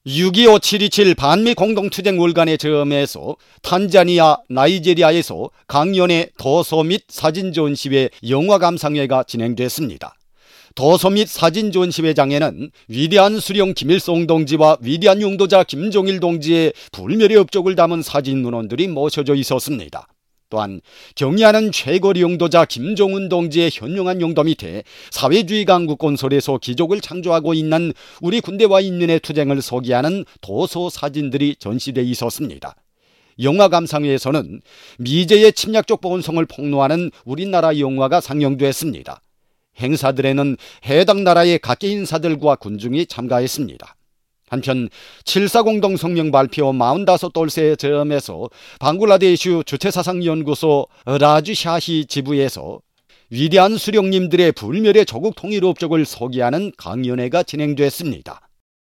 6.25 7.27 반미 공동투쟁 월간의 저음에서 탄자니아, 나이지리아에서 강연의 도서 및 사진 전시회 영화 감상회가 진행됐습니다. 도서 및 사진 전시회장에는 위대한 수령 김일성 동지와 위대한 용도자 김정일 동지의 불멸의 업적을 담은 사진 문헌들이 모셔져 있었습니다. 또한 경의하는 최고리 용도자 김정은 동지의 현명한 용도 밑에 사회주의 강국건설에서 기적을 창조하고 있는 우리 군대와 인민의 투쟁을 소개하는 도서 사진들이 전시돼 있었습니다. 영화 감상회에서는 미제의 침략적 본성을 폭로하는 우리나라 영화가 상영됐습니다. 행사들에는 해당 나라의 각계 인사들과 군중이 참가했습니다. 한편 7.4 공동성명 발표 45돌세 저음에서 방글라데시 주체사상연구소 라주샤히 지부에서 위대한 수령님들의 불멸의 조국 통일 업적을 소개하는 강연회가 진행됐습니다.